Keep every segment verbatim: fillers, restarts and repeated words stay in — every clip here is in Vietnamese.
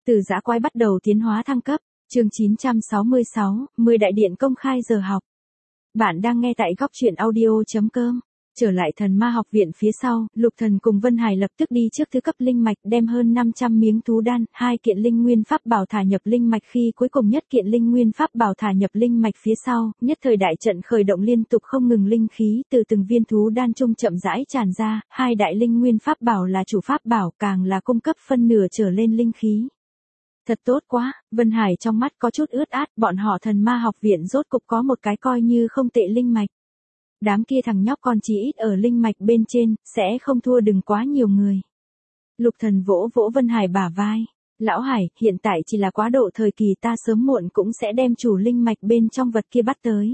Từ dã quái bắt đầu tiến hóa thăng cấp, chương chín trăm sáu mươi sáu, mười đại điện công khai giờ học. Bạn đang nghe tại góc truyện audio chấm com. Trở lại thần ma học viện phía sau, Lục Thần cùng Vân Hải lập tức đi trước thứ cấp linh mạch đem hơn năm trăm miếng thú đan, hai kiện linh nguyên pháp bảo thả nhập linh mạch khi cuối cùng nhất kiện linh nguyên pháp bảo thả nhập linh mạch phía sau, nhất thời đại trận khởi động liên tục không ngừng linh khí từ từng viên thú đan trung chậm rãi tràn ra, hai đại linh nguyên pháp bảo là chủ pháp bảo càng là cung cấp phân nửa trở lên linh khí. Thật tốt quá, Vân Hải trong mắt có chút ướt át, bọn họ thần ma học viện rốt cục có một cái coi như không tệ linh mạch. Đám kia thằng nhóc con chỉ ít ở linh mạch bên trên, sẽ không thua đừng quá nhiều người. Lục Thần vỗ vỗ Vân Hải bả vai. Lão Hải, hiện tại chỉ là quá độ thời kỳ, ta sớm muộn cũng sẽ đem chủ linh mạch bên trong vật kia bắt tới.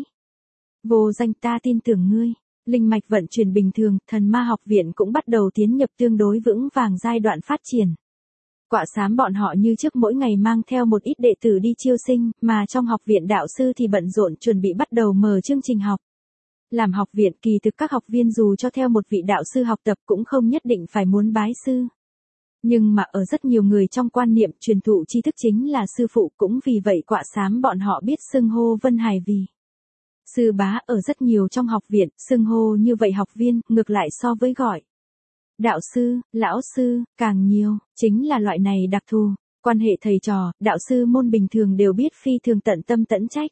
Vô Danh, ta tin tưởng ngươi. Linh mạch vận chuyển bình thường, thần ma học viện cũng bắt đầu tiến nhập tương đối vững vàng giai đoạn phát triển. Quạ xám bọn họ như trước mỗi ngày mang theo một ít đệ tử đi chiêu sinh, mà trong học viện đạo sư thì bận rộn chuẩn bị bắt đầu mở chương trình học. Làm học viện kỳ thực các học viên dù cho theo một vị đạo sư học tập cũng không nhất định phải muốn bái sư. Nhưng mà ở rất nhiều người trong quan niệm truyền thụ tri thức chính là sư phụ, cũng vì vậy quạ xám bọn họ biết xưng hô Vân Hải vì sư bá. Ở rất nhiều trong học viện, xưng hô như vậy học viên, ngược lại so với gọi đạo sư, lão sư, càng nhiều, chính là loại này đặc thù. Quan hệ thầy trò, đạo sư môn bình thường đều biết phi thường tận tâm tận trách.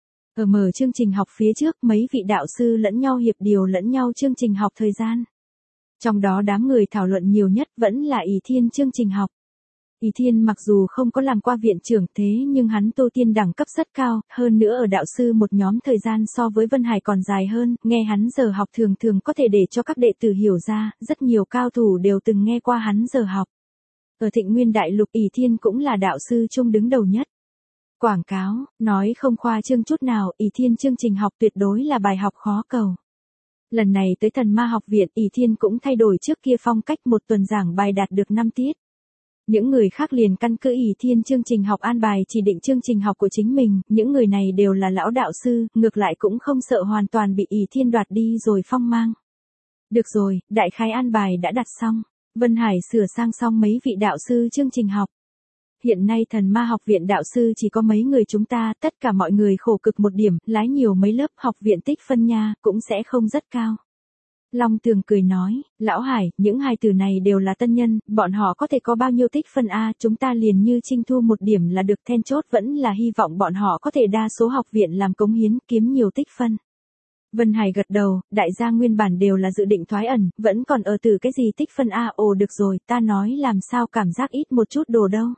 Ở mở chương trình học phía trước, mấy vị đạo sư lẫn nhau hiệp điều lẫn nhau chương trình học thời gian. Trong đó đám người thảo luận nhiều nhất vẫn là Ý Thiên chương trình học. Ý Thiên mặc dù không có làm qua viện trưởng thế nhưng hắn tu tiên đẳng cấp rất cao, hơn nữa ở đạo sư một nhóm thời gian so với Vân Hải còn dài hơn, nghe hắn giờ học thường thường có thể để cho các đệ tử hiểu ra, rất nhiều cao thủ đều từng nghe qua hắn giờ học. Ở Thịnh Nguyên Đại Lục, Ý Thiên cũng là đạo sư chung đứng đầu nhất. Quảng cáo, nói không khoa trương chút nào, Ý Thiên chương trình học tuyệt đối là bài học khó cầu. Lần này tới thần ma học viện, Ý Thiên cũng thay đổi trước kia phong cách, một tuần giảng bài đạt được năm tiết. Những người khác liền căn cứ Ý Thiên chương trình học an bài chỉ định chương trình học của chính mình, những người này đều là lão đạo sư, ngược lại cũng không sợ hoàn toàn bị Ý Thiên đoạt đi rồi phong mang. Được rồi, đại khái an bài đã đặt xong, Vân Hải sửa sang xong mấy vị đạo sư chương trình học. Hiện nay thần ma học viện đạo sư chỉ có mấy người chúng ta, tất cả mọi người khổ cực một điểm, lái nhiều mấy lớp học viện tích phân nha, cũng sẽ không rất cao. Long Tường cười nói, Lão Hải, những hài tử này đều là tân nhân, bọn họ có thể có bao nhiêu tích phân a, chúng ta liền như trinh thu một điểm là được, then chốt vẫn là hy vọng bọn họ có thể đa số học viện làm cống hiến, kiếm nhiều tích phân. Vân Hải gật đầu, đại gia nguyên bản đều là dự định thoái ẩn, vẫn còn ở từ cái gì tích phân a, ồ được rồi, ta nói làm sao cảm giác ít một chút đồ đâu.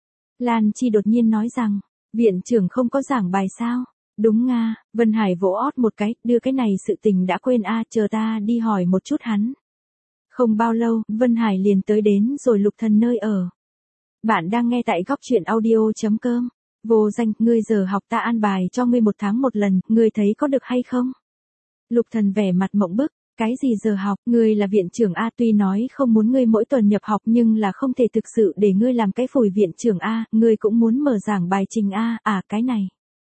Lan Chi đột nhiên nói rằng, viện trưởng không có giảng bài sao? Đúng nga, Vân Hải vỗ ót một cái, đưa cái này sự tình đã quên a, chờ ta đi hỏi một chút hắn. Không bao lâu, Vân Hải liền tới đến rồi Lục Thần nơi ở. Bạn đang nghe tại góc truyện audio chấm com. Vô Danh, ngươi giờ học ta an bài cho ngươi một tháng một lần, ngươi thấy có được hay không? Lục Thần vẻ mặt mộng bức. Cái gì giờ học, ngươi là viện trưởng A, tuy nói không muốn ngươi mỗi tuần nhập học nhưng là không thể thực sự để ngươi làm cái phủi viện trưởng A, ngươi cũng muốn mở giảng bài trình A, à cái này.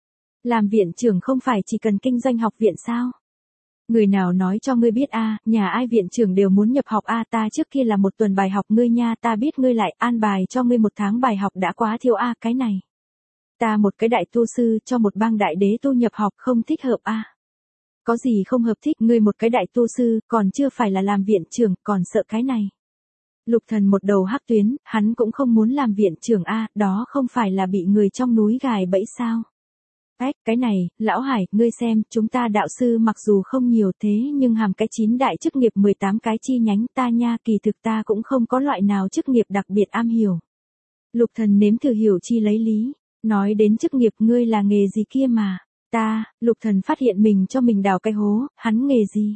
Làm viện trưởng không phải chỉ cần kinh doanh học viện sao? Người nào nói cho ngươi biết A, nhà ai viện trưởng đều muốn nhập học A, ta trước kia là một tuần bài học ngươi nha, ta biết ngươi lại an bài cho ngươi một tháng bài học đã quá thiếu A, cái này. Ta một cái đại tu sư cho một bang đại đế tu nhập học không thích hợp A. Có gì không hợp thích, ngươi một cái đại tu sư, còn chưa phải là làm viện trưởng, còn sợ cái này. Lục Thần một đầu hắc tuyến, hắn cũng không muốn làm viện trưởng a, đó không phải là bị người trong núi gài bẫy sao. Ách, cái này, Lão Hải, ngươi xem, chúng ta đạo sư mặc dù không nhiều thế nhưng hàm cái chín đại chức nghiệp mười tám cái chi nhánh ta nha, kỳ thực ta cũng không có loại nào chức nghiệp đặc biệt am hiểu. Lục Thần nếm thử hiểu chi lấy lý, nói đến chức nghiệp ngươi là nghề gì kia mà. Ta, Lục Thần phát hiện mình cho mình đào cái hố, hắn nghề gì?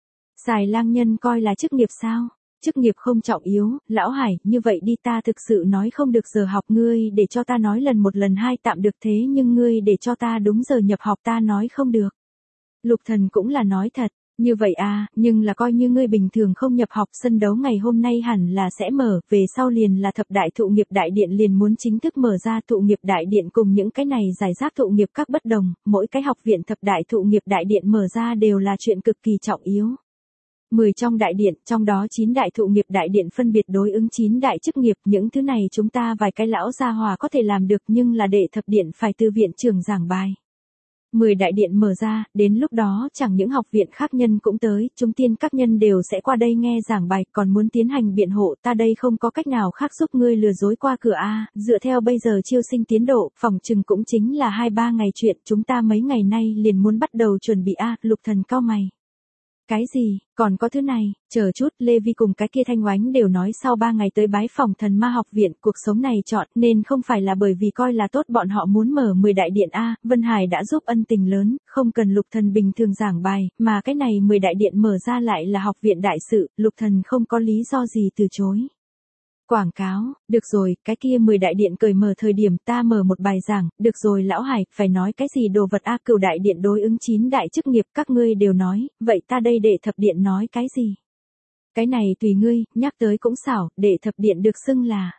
Xài lang nhân coi là chức nghiệp sao? Chức nghiệp không trọng yếu, Lão Hải, như vậy đi, ta thực sự nói không được giờ học ngươi để cho ta nói lần một lần hai tạm được thế nhưng ngươi để cho ta đúng giờ nhập học ta nói không được. Lục Thần cũng là nói thật, như vậy à, nhưng là coi như ngươi bình thường không nhập học, sân đấu ngày hôm nay hẳn là sẽ mở, về sau liền là thập đại thụ nghiệp đại điện liền muốn chính thức mở ra, thụ nghiệp đại điện cùng những cái này giải rác thụ nghiệp các bất đồng, mỗi cái học viện thập đại thụ nghiệp đại điện mở ra đều là chuyện cực kỳ trọng yếu. mười trong đại điện, trong đó chín đại thụ nghiệp đại điện phân biệt đối ứng chín đại chức nghiệp, những thứ này chúng ta vài cái lão gia hòa có thể làm được nhưng là đệ thập điện phải từ viện trưởng giảng bài. mười đại điện mở ra, đến lúc đó chẳng những học viện khác nhân cũng tới, chúng tiên các nhân đều sẽ qua đây nghe giảng bài, còn muốn tiến hành biện hộ, ta đây không có cách nào khác giúp ngươi lừa dối qua cửa a, dựa theo bây giờ chiêu sinh tiến độ, phòng chừng cũng chính là hai ba ngày chuyện, chúng ta mấy ngày nay liền muốn bắt đầu chuẩn bị a, Lục Thần cau mày. Cái gì, còn có thứ này, chờ chút, Lê Vi cùng cái kia Thanh Oánh đều nói sau ba ngày tới bái phòng Thần Ma học viện, cuộc sống này chọn, nên không phải là bởi vì coi là tốt bọn họ muốn mở mười đại điện a, Vân Hải đã giúp ân tình lớn, không cần Lục Thần bình thường giảng bài, mà cái này mười đại điện mở ra lại là học viện đại sự, Lục Thần không có lý do gì từ chối. Quảng cáo, được rồi, cái kia mười đại điện cởi mở thời điểm ta mở một bài giảng, được rồi lão Hải, phải nói cái gì đồ vật a, cửu đại điện đối ứng chín đại chức nghiệp các ngươi đều nói, vậy ta đây đệ thập điện nói cái gì? Cái này tùy ngươi, nhắc tới cũng xảo, đệ thập điện được xưng là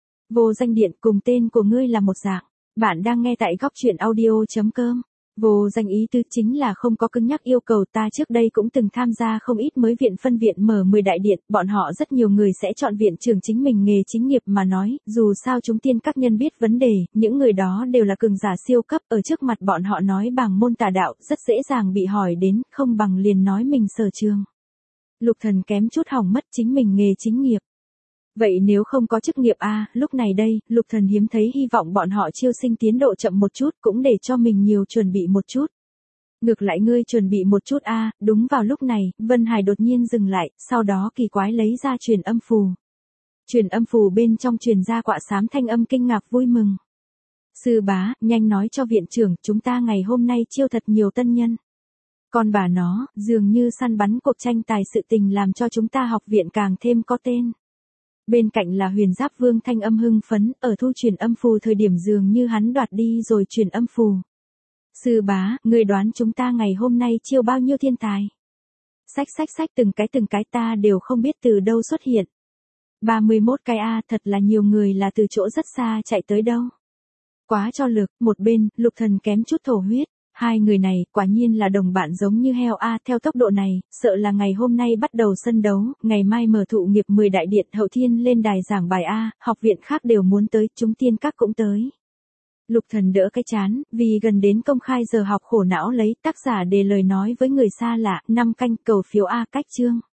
vô danh điện, cùng tên của ngươi là một dạng. Bạn đang nghe tại góc truyện audio chấm com. Vô danh ý tứ chính là không có cứng nhắc yêu cầu, ta trước đây cũng từng tham gia không ít mới viện phân viện mở mười đại điện, bọn họ rất nhiều người sẽ chọn viện trưởng chính mình nghề chính nghiệp mà nói, dù sao chúng tiên các nhân biết vấn đề, những người đó đều là cường giả siêu cấp, ở trước mặt bọn họ nói bằng môn tà đạo, rất dễ dàng bị hỏi đến, không bằng liền nói mình sở trường. Lục Thần kém chút hỏng mất chính mình nghề chính nghiệp. Vậy nếu không có chức nghiệp a, lúc này đây, Lục Thần hiếm thấy hy vọng bọn họ chiêu sinh tiến độ chậm một chút, cũng để cho mình nhiều chuẩn bị một chút. Ngược lại ngươi chuẩn bị một chút a, đúng vào lúc này, Vân Hải đột nhiên dừng lại, sau đó kỳ quái lấy ra truyền âm phù. Truyền âm phù bên trong truyền ra quạ xám thanh âm kinh ngạc vui mừng. Sư bá, nhanh nói cho viện trưởng, chúng ta ngày hôm nay chiêu thật nhiều tân nhân. Còn bà nó, dường như săn bắn cuộc tranh tài sự tình làm cho chúng ta học viện càng thêm có tên. Bên cạnh là Huyền Giáp Vương thanh âm hưng phấn, ở thu truyền âm phù thời điểm dường như hắn đoạt đi rồi truyền âm phù. Sư bá, người đoán chúng ta ngày hôm nay chiêu bao nhiêu thiên tài? Sách sách sách từng cái từng cái ta đều không biết từ đâu xuất hiện. ba mươi mốt cái a, thật là nhiều người là từ chỗ rất xa chạy tới đâu. Quá cho lực, một bên, Lục Thần kém chút thổ huyết. Hai người này, quả nhiên là đồng bạn giống như heo a, theo tốc độ này, sợ là ngày hôm nay bắt đầu sân đấu, ngày mai mở thụ nghiệp mười đại điện, hậu thiên lên đài giảng bài a, học viện khác đều muốn tới, chúng tiên các cũng tới. Lục Thần đỡ cái chán, vì gần đến công khai giờ học khổ não lấy, tác giả đề lời nói với người xa lạ, năm canh cầu phiếu a, cách chương.